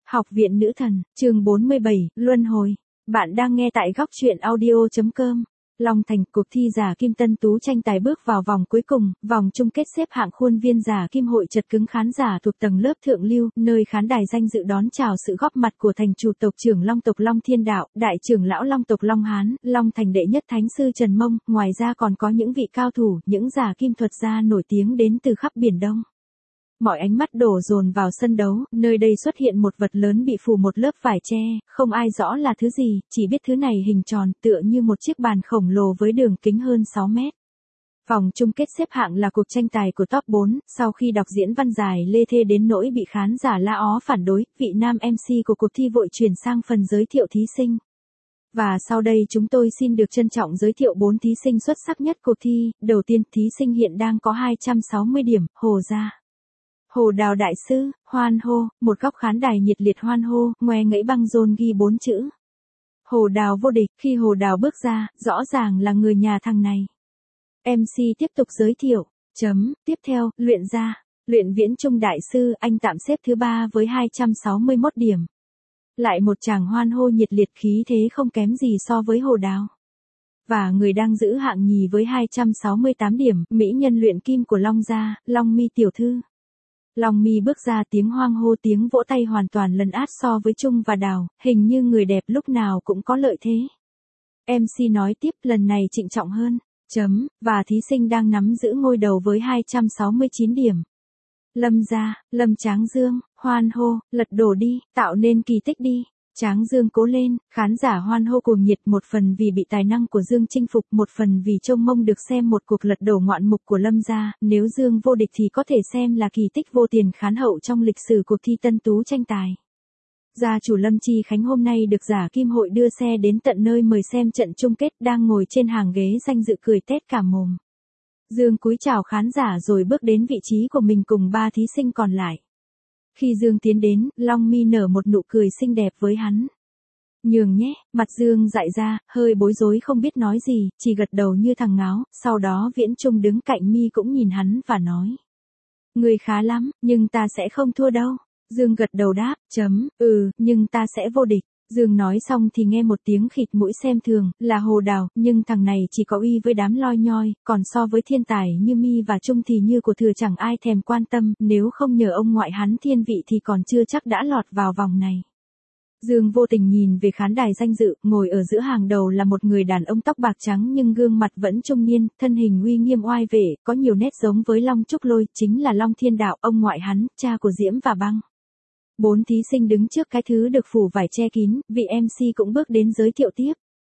Học viện Nữ thần, chương 47, Luân hồi. Bạn đang nghe tại góc truyện audio.com. Long Thành, cuộc thi giả kim tân tú tranh tài bước vào vòng cuối cùng, vòng chung kết xếp hạng khuôn viên giả kim hội chật cứng khán giả thuộc tầng lớp thượng lưu, nơi khán đài danh dự đón chào sự góp mặt của thành chủ tộc trưởng Long tộc Long Thiên Đạo, đại trưởng lão Long tộc Long Hán, Long Thành đệ nhất thánh sư Trần Mông, ngoài ra còn có những vị cao thủ, những giả kim thuật gia nổi tiếng đến từ khắp Biển Đông. Mọi ánh mắt đổ dồn vào sân đấu, nơi đây xuất hiện một vật lớn bị phủ một lớp vải tre, không ai rõ là thứ gì, chỉ biết thứ này hình tròn tựa như một chiếc bàn khổng lồ với đường kính hơn 6 mét. Vòng chung kết xếp hạng là cuộc tranh tài của top 4, sau khi đọc diễn văn dài lê thê đến nỗi bị khán giả la ó phản đối, vị nam MC của cuộc thi vội chuyển sang phần giới thiệu thí sinh. Và sau đây chúng tôi xin được trân trọng giới thiệu 4 thí sinh xuất sắc nhất cuộc thi. Đầu tiên, thí sinh hiện đang có 260 điểm, Hồ Gia. Hồ Đào đại sư, hoan hô, một góc khán đài nhiệt liệt hoan hô, ngoe ngẫy băng rôn ghi 4 chữ. Hồ Đào vô địch, khi Hồ Đào bước ra, rõ ràng là người nhà thằng này. MC tiếp tục giới thiệu, tiếp theo, Luyện Gia, Luyện Viễn Trung đại sư, anh tạm xếp thứ 3 với 261 điểm. Lại một tràng hoan hô nhiệt liệt khí thế không kém gì so với Hồ Đào. Và người đang giữ hạng nhì với 268 điểm, mỹ nhân luyện kim của Long Gia, Long Mi tiểu thư. Long Mi bước ra, tiếng hoang hô tiếng vỗ tay hoàn toàn lấn át so với Trung và Đào, hình như người đẹp lúc nào cũng có lợi thế. MC nói tiếp, lần này trịnh trọng hơn, và thí sinh đang nắm giữ ngôi đầu với 269 điểm. Lâm Gia, Lâm Tráng Dương, hoan hô, lật đổ đi, tạo nên kỳ tích đi. Tráng Dương cố lên, khán giả hoan hô cuồng nhiệt, một phần vì bị tài năng của Dương chinh phục, một phần vì trông mong được xem một cuộc lật đổ ngoạn mục của Lâm Gia, nếu Dương vô địch thì có thể xem là kỳ tích vô tiền khán hậu trong lịch sử cuộc thi tân tú tranh tài. Gia chủ Lâm Chi Khánh hôm nay được giả kim hội đưa xe đến tận nơi mời xem trận chung kết, đang ngồi trên hàng ghế danh dự cười tét cả mồm. Dương cúi chào khán giả rồi bước đến vị trí của mình cùng 3 thí sinh còn lại. Khi Dương tiến đến, Long Mi nở một nụ cười xinh đẹp với hắn. Nhường nhé, mặt Dương dại ra, hơi bối rối không biết nói gì, chỉ gật đầu như thằng ngáo, sau đó Viễn Trung đứng cạnh Mi cũng nhìn hắn và nói. Người khá lắm, nhưng ta sẽ không thua đâu. Dương gật đầu đáp, nhưng ta sẽ vô địch. Dương nói xong thì nghe một tiếng khịt mũi xem thường, là Hồ Đào, nhưng thằng này chỉ có uy với đám loi nhoi, còn so với thiên tài như Mi và Trung thì như của thừa chẳng ai thèm quan tâm, nếu không nhờ ông ngoại hắn thiên vị thì còn chưa chắc đã lọt vào vòng này. Dương vô tình nhìn về khán đài danh dự, ngồi ở giữa hàng đầu là một người đàn ông tóc bạc trắng nhưng gương mặt vẫn trung niên, thân hình uy nghiêm oai vệ, có nhiều nét giống với Long Trúc Lôi, chính là Long Thiên Đạo, ông ngoại hắn, cha của Diễm và Băng. 4 thí sinh đứng trước cái thứ được phủ vải che kín, vị MC cũng bước đến giới thiệu tiếp.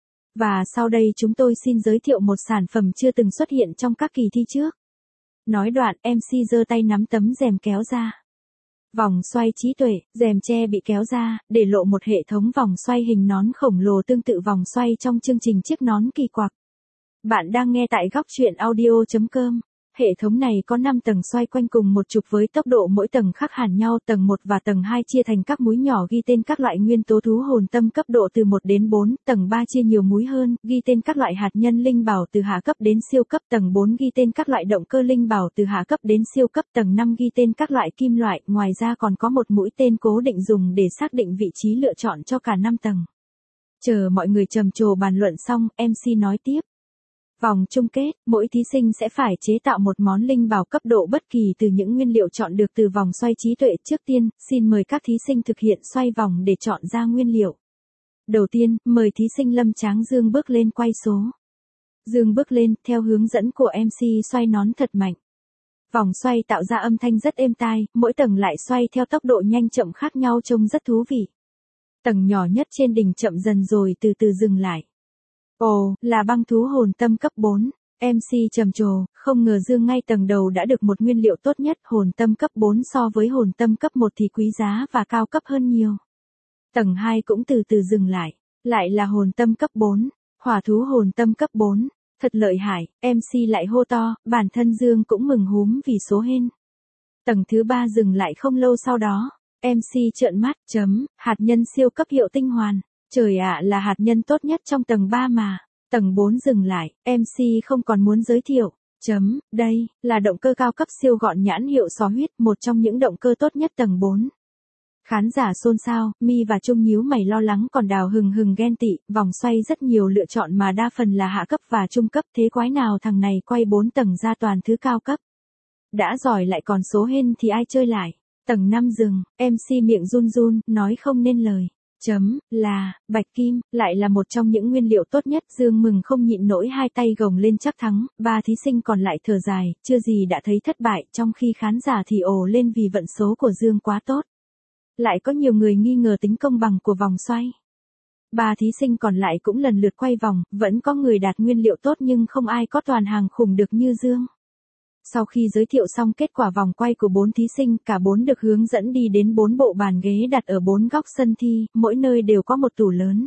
Và sau đây chúng tôi xin giới thiệu một sản phẩm chưa từng xuất hiện trong các kỳ thi trước. Nói đoạn, MC giơ tay nắm tấm rèm kéo ra. Vòng xoay trí tuệ, rèm che bị kéo ra, để lộ một hệ thống vòng xoay hình nón khổng lồ tương tự vòng xoay trong chương trình chiếc nón kỳ quặc. Bạn đang nghe tại góc truyện audio.com. Hệ thống này có 5 tầng xoay quanh cùng một trục với tốc độ mỗi tầng khác hẳn nhau, tầng 1 và tầng 2 chia thành các múi nhỏ ghi tên các loại nguyên tố thú hồn tâm cấp độ từ 1 đến 4, tầng 3 chia nhiều múi hơn, ghi tên các loại hạt nhân linh bảo từ hạ cấp đến siêu cấp, tầng 4 ghi tên các loại động cơ linh bảo từ hạ cấp đến siêu cấp, tầng 5 ghi tên các loại kim loại, ngoài ra còn có một mũi tên cố định dùng để xác định vị trí lựa chọn cho cả 5 tầng. Chờ mọi người trầm trồ bàn luận xong, MC nói tiếp. Vòng chung kết, mỗi thí sinh sẽ phải chế tạo một món linh bảo cấp độ bất kỳ từ những nguyên liệu chọn được từ vòng xoay trí tuệ. Trước tiên, xin mời các thí sinh thực hiện xoay vòng để chọn ra nguyên liệu. Đầu tiên, mời thí sinh Lâm Tráng Dương bước lên quay số. Dương bước lên, theo hướng dẫn của MC xoay nón thật mạnh. Vòng xoay tạo ra âm thanh rất êm tai, mỗi tầng lại xoay theo tốc độ nhanh chậm khác nhau trông rất thú vị. Tầng nhỏ nhất trên đỉnh chậm dần rồi từ từ dừng lại. Ồ, là băng thú hồn tâm cấp 4. MC trầm trồ, không ngờ Dương ngay tầng đầu đã được một nguyên liệu tốt nhất, hồn tâm cấp 4 so với hồn tâm cấp 1 thì quý giá và cao cấp hơn nhiều. Tầng 2 cũng từ từ dừng lại là hồn tâm cấp 4, hỏa thú hồn tâm cấp 4, thật lợi hại, MC lại hô to, bản thân Dương cũng mừng húm vì số hên. Tầng thứ 3 dừng lại không lâu sau đó, MC trợn mắt, hạt nhân siêu cấp hiệu tinh hoàn. Trời ạ, là hạt nhân tốt nhất trong tầng 3 mà. Tầng 4 dừng lại, MC không còn muốn giới thiệu. Đây, là động cơ cao cấp siêu gọn nhãn hiệu xó huyết, một trong những động cơ tốt nhất tầng 4. Khán giả xôn xao, Mi và Trung nhíu mày lo lắng còn Đào hừng hừng ghen tị, vòng xoay rất nhiều lựa chọn mà đa phần là hạ cấp và trung cấp, thế quái nào thằng này quay 4 tầng ra toàn thứ cao cấp. Đã giỏi lại còn số hên thì ai chơi lại. Tầng 5 rừng, MC miệng run run, nói không nên lời. Bạch kim, lại là một trong những nguyên liệu tốt nhất. Dương mừng không nhịn nổi hai tay gồng lên chắc thắng, ba thí sinh còn lại thở dài, chưa gì đã thấy thất bại, trong khi khán giả thì ồ lên vì vận số của Dương quá tốt. Lại có nhiều người nghi ngờ tính công bằng của vòng xoay. Ba thí sinh còn lại cũng lần lượt quay vòng, vẫn có người đạt nguyên liệu tốt nhưng không ai có toàn hàng khủng được như Dương. Sau khi giới thiệu xong kết quả vòng quay của 4 thí sinh, cả 4 được hướng dẫn đi đến 4 bộ bàn ghế đặt ở 4 góc sân thi, mỗi nơi đều có một tủ lớn.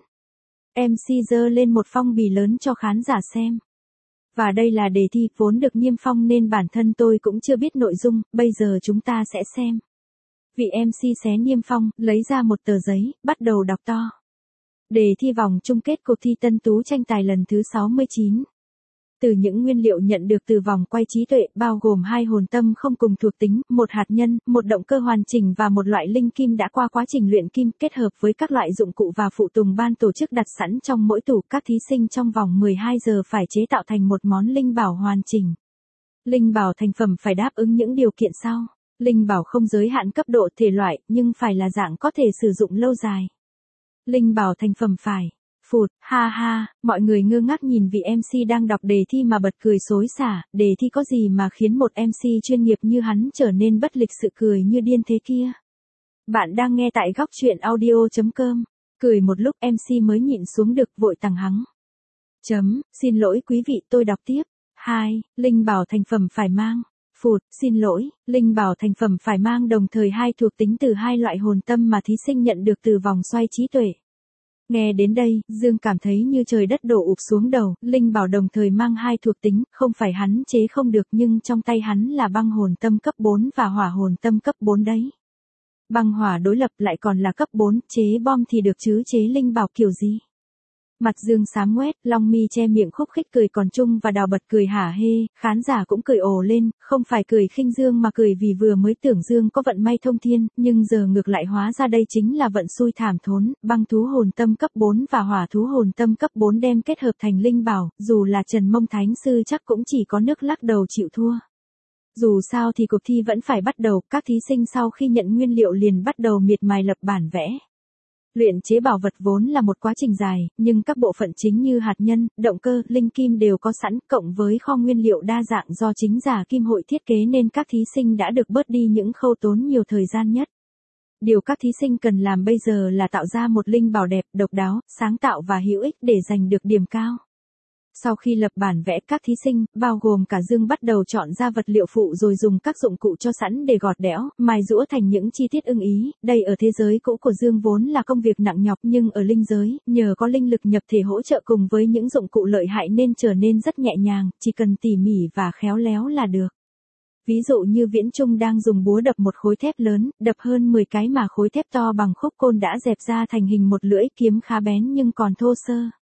MC giơ lên một phong bì lớn cho khán giả xem. Và đây là đề thi vốn được niêm phong nên bản thân tôi cũng chưa biết nội dung, bây giờ chúng ta sẽ xem. Vị MC xé niêm phong, lấy ra một tờ giấy, bắt đầu đọc to. Đề thi vòng chung kết cuộc thi Tân Tú tranh tài lần thứ 69. Từ những nguyên liệu nhận được từ vòng quay trí tuệ, bao gồm 2 hồn tâm không cùng thuộc tính, 1 hạt nhân, 1 động cơ hoàn chỉnh và 1 loại linh kim đã qua quá trình luyện kim, kết hợp với các loại dụng cụ và phụ tùng ban tổ chức đặt sẵn trong mỗi tủ, các thí sinh trong vòng 12 giờ phải chế tạo thành một món linh bảo hoàn chỉnh. Linh bảo thành phẩm phải đáp ứng những điều kiện sau. Linh bảo không giới hạn cấp độ thể loại, nhưng phải là dạng có thể sử dụng lâu dài. Linh bảo thành phẩm phải. Phụt, ha ha, mọi người ngơ ngác nhìn vị MC đang đọc đề thi mà bật cười xối xả, đề thi có gì mà khiến một MC chuyên nghiệp như hắn trở nên bất lịch sự cười như điên thế kia. Bạn đang nghe tại góc truyện audio.com, cười một lúc MC mới nhịn xuống được vội tằng hắng. Xin lỗi quý vị tôi đọc tiếp. 2. Linh bảo thành phẩm phải mang. Phụt, xin lỗi, linh bảo thành phẩm phải mang đồng thời 2 thuộc tính từ 2 loại hồn tâm mà thí sinh nhận được từ vòng xoay trí tuệ. Nghe đến đây, Dương cảm thấy như trời đất đổ ụp xuống đầu, linh bảo đồng thời mang 2 thuộc tính, không phải hắn chế không được nhưng trong tay hắn là băng hồn tâm cấp 4 và hỏa hồn tâm cấp 4 đấy. Băng hỏa đối lập lại còn là cấp 4, chế bom thì được chứ chế linh bảo kiểu gì? Mặt Dương xám ngoét, Long Mi che miệng khúc khích cười còn Trung và Đào bật cười hả hê, khán giả cũng cười ồ lên, không phải cười khinh Dương mà cười vì vừa mới tưởng Dương có vận may thông thiên, nhưng giờ ngược lại hóa ra đây chính là vận xui thảm thốn, băng thú hồn tâm cấp 4 và hỏa thú hồn tâm cấp 4 đem kết hợp thành linh bảo, dù là Trần Mông Thánh Sư chắc cũng chỉ có nước lắc đầu chịu thua. Dù sao thì cuộc thi vẫn phải bắt đầu, các thí sinh sau khi nhận nguyên liệu liền bắt đầu miệt mài lập bản vẽ. Luyện chế bảo vật vốn là một quá trình dài, nhưng các bộ phận chính như hạt nhân, động cơ, linh kim đều có sẵn, cộng với kho nguyên liệu đa dạng do chính giả kim hội thiết kế nên các thí sinh đã được bớt đi những khâu tốn nhiều thời gian nhất. Điều các thí sinh cần làm bây giờ là tạo ra một linh bảo đẹp, độc đáo, sáng tạo và hữu ích để giành được điểm cao. Sau khi lập bản vẽ, các thí sinh, bao gồm cả Dương bắt đầu chọn ra vật liệu phụ rồi dùng các dụng cụ cho sẵn để gọt đẽo, mài giũa thành những chi tiết ưng ý. Đây ở thế giới cũ của Dương vốn là công việc nặng nhọc nhưng ở linh giới, nhờ có linh lực nhập thể hỗ trợ cùng với những dụng cụ lợi hại nên trở nên rất nhẹ nhàng, chỉ cần tỉ mỉ và khéo léo là được. Ví dụ như Viễn Trung đang dùng búa đập một khối thép lớn, đập hơn 10 cái mà khối thép to bằng khúc côn đã dẹp ra thành hình một lưỡi kiếm khá bén nhưng còn thô sơ.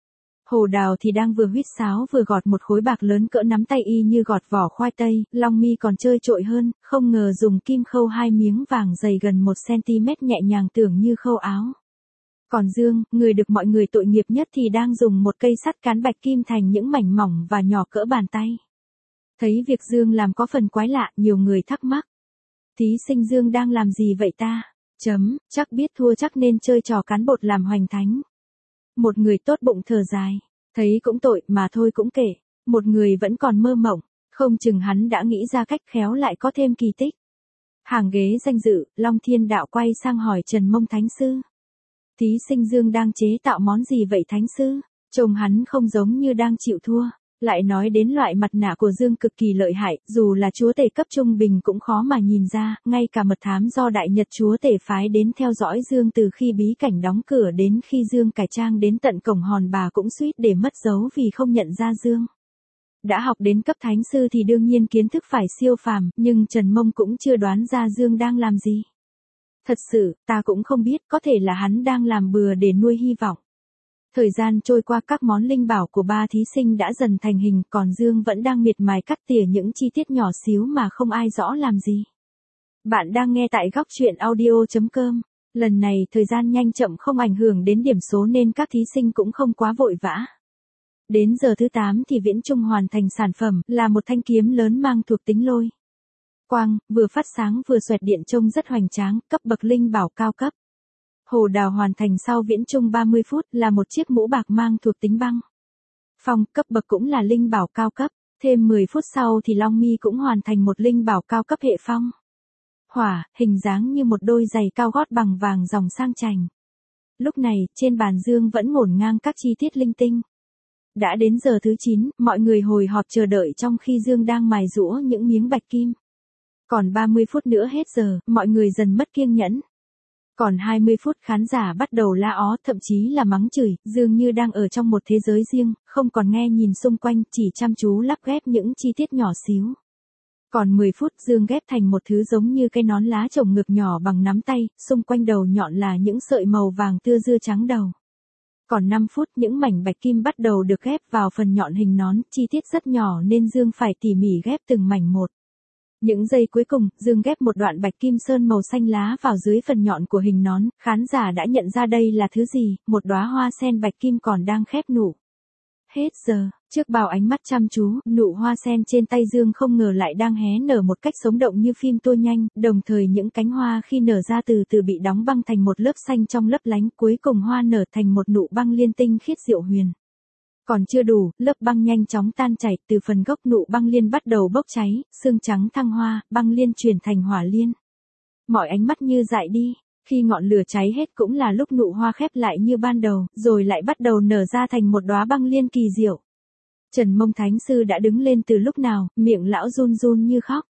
Hồ Đào thì đang vừa huýt sáo vừa gọt một khối bạc lớn cỡ nắm tay y như gọt vỏ khoai tây, Long Mi còn chơi trội hơn, không ngờ dùng kim khâu 2 miếng vàng dày gần 1 cm nhẹ nhàng tưởng như khâu áo. Còn Dương, người được mọi người tội nghiệp nhất thì đang dùng một cây sắt cán bạch kim thành những mảnh mỏng và nhỏ cỡ bàn tay. Thấy việc Dương làm có phần quái lạ, nhiều người thắc mắc. Thí sinh Dương đang làm gì vậy ta? Chắc biết thua chắc nên chơi trò cán bột làm hoành thánh. Một người tốt bụng thở dài, thấy cũng tội mà thôi cũng kể. Một người vẫn còn mơ mộng, không chừng hắn đã nghĩ ra cách khéo lại có thêm kỳ tích. Hàng ghế danh dự, Long Thiên Đạo quay sang hỏi Trần Mông Thánh Sư. Thí sinh Dương đang chế tạo món gì vậy Thánh Sư? Trông hắn không giống như đang chịu thua. Lại nói đến loại mặt nạ của Dương cực kỳ lợi hại, dù là chúa tể cấp trung bình cũng khó mà nhìn ra, ngay cả mật thám do Đại Nhật chúa tể phái đến theo dõi Dương từ khi bí cảnh đóng cửa đến khi Dương cải trang đến tận cổng hòn bà cũng suýt để mất dấu vì không nhận ra Dương. Đã học đến cấp thánh sư thì đương nhiên kiến thức phải siêu phàm, nhưng Trần Mông cũng chưa đoán ra Dương đang làm gì. Thật sự, ta cũng không biết, có thể là hắn đang làm bừa để nuôi hy vọng. Thời gian trôi qua các món linh bảo của ba thí sinh đã dần thành hình, còn Dương vẫn đang miệt mài cắt tỉa những chi tiết nhỏ xíu mà không ai rõ làm gì. Bạn đang nghe tại góc truyện audio.com. Lần này thời gian nhanh chậm không ảnh hưởng đến điểm số nên các thí sinh cũng không quá vội vã. Đến giờ thứ 8 thì Viễn Trung hoàn thành sản phẩm là một thanh kiếm lớn mang thuộc tính lôi quang, vừa phát sáng vừa xoẹt điện trông rất hoành tráng, cấp bậc linh bảo cao cấp. Hồ đào hoàn thành sau Viễn Trung 30 phút là một chiếc mũ bạc mang thuộc tính băng phong, cấp bậc cũng là linh bảo cao cấp. Thêm 10 phút sau thì Long Mi cũng hoàn thành một linh bảo cao cấp hệ phong hỏa, hình dáng như một đôi giày cao gót bằng vàng dòng sang chảnh. Lúc này, trên bàn Dương vẫn ngổn ngang các chi tiết linh tinh. Đã đến giờ thứ 9, mọi người hồi hộp chờ đợi trong khi Dương đang mài giũa những miếng bạch kim. Còn 30 phút nữa hết giờ, mọi người dần mất kiêng nhẫn. Còn 20 phút khán giả bắt đầu la ó, thậm chí là mắng chửi, dường như đang ở trong một thế giới riêng, không còn nghe nhìn xung quanh, chỉ chăm chú lắp ghép những chi tiết nhỏ xíu. Còn 10 phút Dương ghép thành một thứ giống như cái nón lá trồng ngực nhỏ bằng nắm tay, xung quanh đầu nhọn là những sợi màu vàng tưa dưa trắng đầu. Còn 5 phút những mảnh bạch kim bắt đầu được ghép vào phần nhọn hình nón, chi tiết rất nhỏ nên Dương phải tỉ mỉ ghép từng mảnh một. Những giây cuối cùng, Dương ghép một đoạn bạch kim sơn màu xanh lá vào dưới phần nhọn của hình nón, khán giả đã nhận ra đây là thứ gì, một đóa hoa sen bạch kim còn đang khép nụ. Hết giờ, trước bao ánh mắt chăm chú, nụ hoa sen trên tay Dương không ngờ lại đang hé nở một cách sống động như phim tua nhanh, đồng thời những cánh hoa khi nở ra từ từ bị đóng băng thành một lớp xanh trong lấp lánh, cuối cùng hoa nở thành một nụ băng liên tinh khiết diệu huyền. Còn chưa đủ, lớp băng nhanh chóng tan chảy, từ phần gốc nụ băng liên bắt đầu bốc cháy, xương trắng thăng hoa, băng liên chuyển thành hỏa liên. Mọi ánh mắt như dại đi. Khi ngọn lửa cháy hết cũng là lúc nụ hoa khép lại như ban đầu, rồi lại bắt đầu nở ra thành một đóa băng liên kỳ diệu. Trần Mông Thánh Sư đã đứng lên từ lúc nào, miệng lão run run như khóc.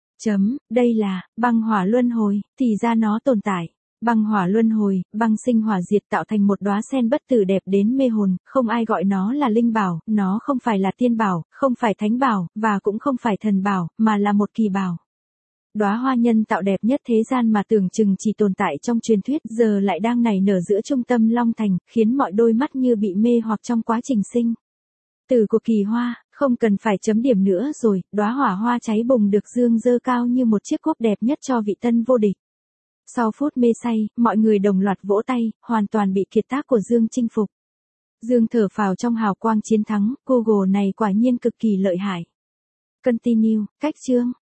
Đây là, băng hỏa luân hồi, thì ra nó tồn tại. Băng hỏa luân hồi, băng sinh hỏa diệt tạo thành một đóa sen bất tử đẹp đến mê hồn, không ai gọi nó là linh bảo, nó không phải là tiên bảo, không phải thánh bảo, và cũng không phải thần bảo, mà là một kỳ bảo. Đóa hoa nhân tạo đẹp nhất thế gian mà tưởng chừng chỉ tồn tại trong truyền thuyết giờ lại đang nảy nở giữa trung tâm Long Thành, khiến mọi đôi mắt như bị mê hoặc trong quá trình sinh tử của kỳ hoa, không cần phải chấm điểm nữa rồi, đóa hỏa hoa cháy bùng được Dương dơ cao như một chiếc cúp đẹp nhất cho vị tân vô địch. Sau phút mê say, mọi người đồng loạt vỗ tay, hoàn toàn bị kiệt tác của Dương chinh phục. Dương thở phào trong hào quang chiến thắng, Google này quả nhiên cực kỳ lợi hại. Continue, cách chương.